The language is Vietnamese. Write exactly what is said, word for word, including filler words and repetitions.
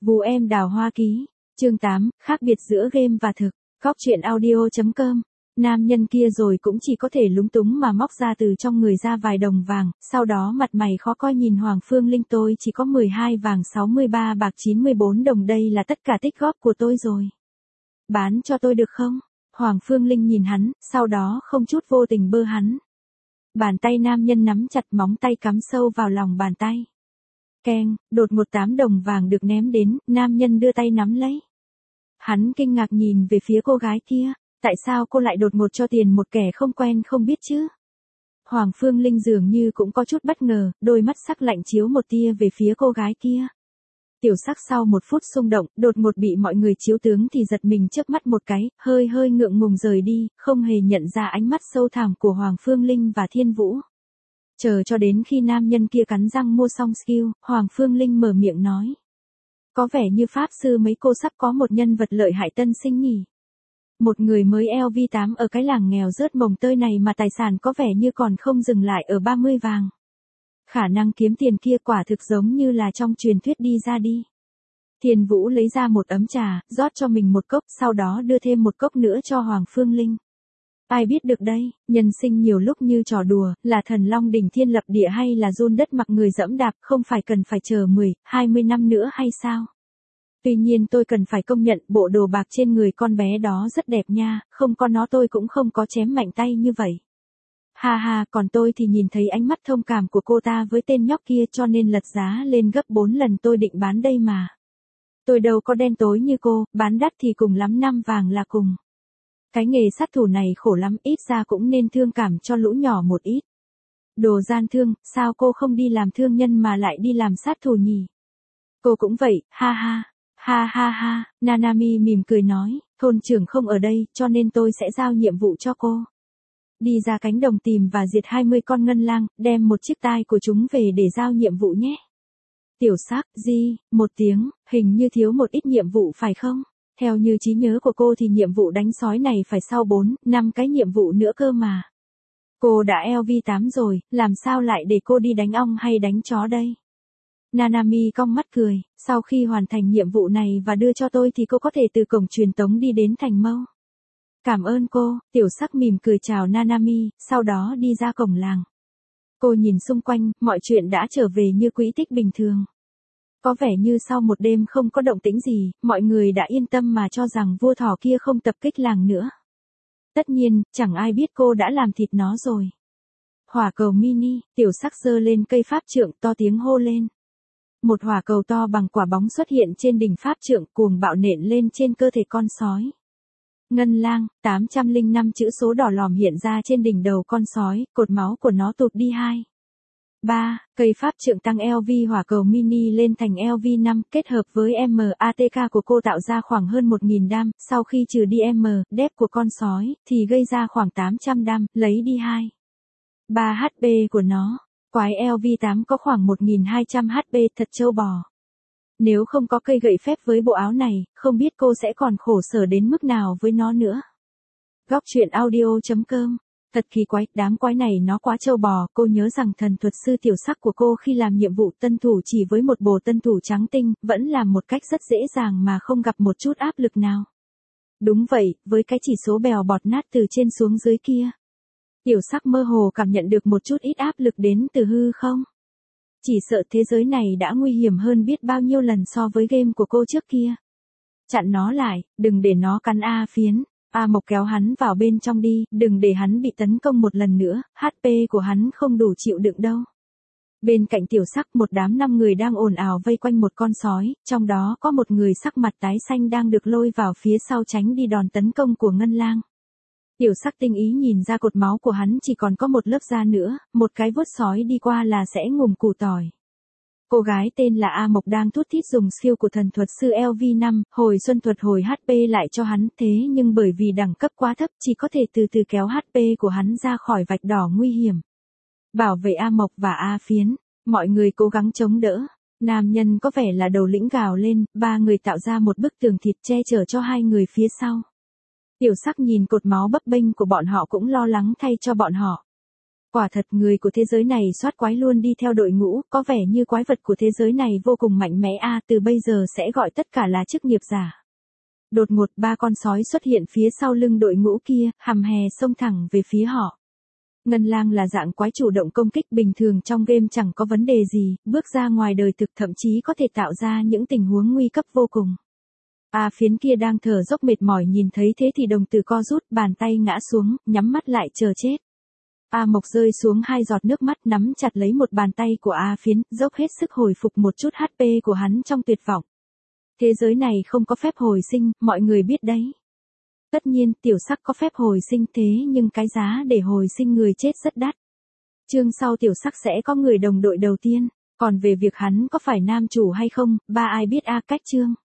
Vú em đào hoa ký. Chương tám, khác biệt giữa game và thực. Góc truyện audio chấm com. Nam nhân kia rồi cũng chỉ có thể lúng túng mà móc ra từ trong người ra vài đồng vàng, sau đó mặt mày khó coi nhìn Hoàng Phương Linh, tôi chỉ có mười hai vàng sáu mươi ba bạc chín mươi bốn đồng, đây là tất cả tích góp của tôi rồi. Bán cho tôi được không? Hoàng Phương Linh nhìn hắn, sau đó không chút vô tình bơ hắn. Bàn tay nam nhân nắm chặt, móng tay cắm sâu vào lòng bàn tay. Keng, đột một tám đồng vàng được ném đến, nam nhân đưa tay nắm lấy. Hắn kinh ngạc nhìn về phía cô gái kia, tại sao cô lại đột ngột cho tiền một kẻ không quen không biết chứ? Hoàng Phương Linh dường như cũng có chút bất ngờ, đôi mắt sắc lạnh chiếu một tia về phía cô gái kia. Tiểu Sắc sau một phút xung động, đột ngột bị mọi người chiếu tướng thì giật mình chớp mắt một cái, hơi hơi ngượng ngùng rời đi, không hề nhận ra ánh mắt sâu thẳm của Hoàng Phương Linh và Thiên Vũ. Chờ cho đến khi nam nhân kia cắn răng mua xong skill, Hoàng Phương Linh mở miệng nói. Có vẻ như pháp sư mấy cô sắp có một nhân vật lợi hại tân sinh nhỉ. Một người mới L V tám ở cái làng nghèo rớt mồng tơi này mà tài sản có vẻ như còn không dừng lại ở ba mươi vàng. Khả năng kiếm tiền kia quả thực giống như là trong truyền thuyết đi ra đi. Thiên Vũ lấy ra một ấm trà, rót cho mình một cốc, sau đó đưa thêm một cốc nữa cho Hoàng Phương Linh. Ai biết được đây, nhân sinh nhiều lúc như trò đùa, là thần long đỉnh thiên lập địa hay là giun đất mặc người dẫm đạp, không phải cần phải chờ mười, hai mươi năm nữa hay sao? Tuy nhiên tôi cần phải công nhận bộ đồ bạc trên người con bé đó rất đẹp nha, không có nó tôi cũng không có chém mạnh tay như vậy. Ha ha, còn tôi thì nhìn thấy ánh mắt thông cảm của cô ta với tên nhóc kia cho nên lật giá lên gấp bốn lần, tôi định bán đây mà. Tôi đâu có đen tối như cô, bán đắt thì cùng lắm năm vàng là cùng. Cái nghề sát thủ này khổ lắm, ít ra cũng nên thương cảm cho lũ nhỏ một ít. Đồ gian thương, sao cô không đi làm thương nhân mà lại đi làm sát thủ nhỉ? Cô cũng vậy, ha ha, ha ha ha, Nanami mỉm cười nói, thôn trưởng không ở đây cho nên tôi sẽ giao nhiệm vụ cho cô. Đi ra cánh đồng tìm và diệt hai mươi con ngân lang, đem một chiếc tai của chúng về để giao nhiệm vụ nhé. Tiểu Sắc, gì, một tiếng, hình như thiếu một ít nhiệm vụ phải không? Theo như trí nhớ của cô thì nhiệm vụ đánh sói này phải sau bốn, năm cái nhiệm vụ nữa cơ mà. Cô đã L V tám rồi, làm sao lại để cô đi đánh ong hay đánh chó đây? Nanami cong mắt cười, sau khi hoàn thành nhiệm vụ này và đưa cho tôi thì cô có thể từ cổng truyền tống đi đến thành mâu. Cảm ơn cô, Tiểu Sắc mỉm cười chào Nanami, sau đó đi ra cổng làng. Cô nhìn xung quanh, mọi chuyện đã trở về như quỹ tích bình thường. Có vẻ như sau một đêm không có động tĩnh gì, mọi người đã yên tâm mà cho rằng vua thỏ kia không tập kích làng nữa. Tất nhiên, chẳng ai biết cô đã làm thịt nó rồi. Hỏa cầu mini, Tiểu Sắc giơ lên cây pháp trượng, to tiếng hô lên. Một hỏa cầu to bằng quả bóng xuất hiện trên đỉnh pháp trượng, cuồng bạo nện lên trên cơ thể con sói. Ngân lang, tám trăm lẻ năm chữ số đỏ lòm hiện ra trên đỉnh đầu con sói, cột máu của nó tụt đi hai. ba. Cây pháp trượng tăng L V hỏa cầu mini lên thành L V năm, kết hợp với M A T K của cô tạo ra khoảng hơn một nghìn đam, sau khi trừ đi M, đép của con sói, thì gây ra khoảng tám trăm đam, lấy đi hai. ba H P của nó. Quái L V tám có khoảng một nghìn hai trăm H P, thật trâu bò. Nếu không có cây gậy phép với bộ áo này, không biết cô sẽ còn khổ sở đến mức nào với nó nữa. Góc truyện audio chấm com. Thật kỳ quái, đám quái này nó quá trâu bò, cô nhớ rằng thần thuật sư Tiểu Sắc của cô khi làm nhiệm vụ tân thủ chỉ với một bồ tân thủ trắng tinh, vẫn làm một cách rất dễ dàng mà không gặp một chút áp lực nào. Đúng vậy, với cái chỉ số bèo bọt nát từ trên xuống dưới kia. Tiểu Sắc mơ hồ cảm nhận được một chút ít áp lực đến từ hư không? Chỉ sợ thế giới này đã nguy hiểm hơn biết bao nhiêu lần so với game của cô trước kia. Chặn nó lại, đừng để nó cắn A Phiến. A Mộc kéo hắn vào bên trong đi, đừng để hắn bị tấn công một lần nữa, H P của hắn không đủ chịu đựng đâu. Bên cạnh Tiểu Sắc một đám năm người đang ồn ào vây quanh một con sói, trong đó có một người sắc mặt tái xanh đang được lôi vào phía sau tránh đi đòn tấn công của Ngân Lang. Tiểu Sắc tinh ý nhìn ra cột máu của hắn chỉ còn có một lớp da nữa, một cái vuốt sói đi qua là sẽ ngùm củ tỏi. Cô gái tên là A Mộc đang thút thít dùng skill của thần thuật sư L V năm, hồi xuân thuật hồi H P lại cho hắn, thế nhưng bởi vì đẳng cấp quá thấp chỉ có thể từ từ kéo H P của hắn ra khỏi vạch đỏ nguy hiểm. Bảo vệ A Mộc và A Phiến, mọi người cố gắng chống đỡ. Nam nhân có vẻ là đầu lĩnh gào lên, ba người tạo ra một bức tường thịt che chở cho hai người phía sau. Tiểu Sắc nhìn cột máu bấp bênh của bọn họ cũng lo lắng thay cho bọn họ. Quả thật người của thế giới này soát quái luôn đi theo đội ngũ, có vẻ như quái vật của thế giới này vô cùng mạnh mẽ a, từ bây giờ sẽ gọi tất cả là chức nghiệp giả. Đột ngột ba con sói xuất hiện phía sau lưng đội ngũ kia, hầm hè xông thẳng về phía họ. Ngân lang là dạng quái chủ động công kích bình thường trong game chẳng có vấn đề gì, bước ra ngoài đời thực thậm chí có thể tạo ra những tình huống nguy cấp vô cùng. A Phiến kia đang thở dốc mệt mỏi nhìn thấy thế thì đồng tử co rút, bàn tay ngã xuống, nhắm mắt lại chờ chết. A Mộc rơi xuống hai giọt nước mắt nắm chặt lấy một bàn tay của A Phiến, dốc hết sức hồi phục một chút hát pê của hắn trong tuyệt vọng. Thế giới này không có phép hồi sinh, mọi người biết đấy. Tất nhiên, tiểu sắc có phép hồi sinh thế nhưng cái giá để hồi sinh người chết rất đắt. Chương sau tiểu sắc sẽ có người đồng đội đầu tiên, còn về việc hắn có phải nam chủ hay không, ba ai biết a cách chương.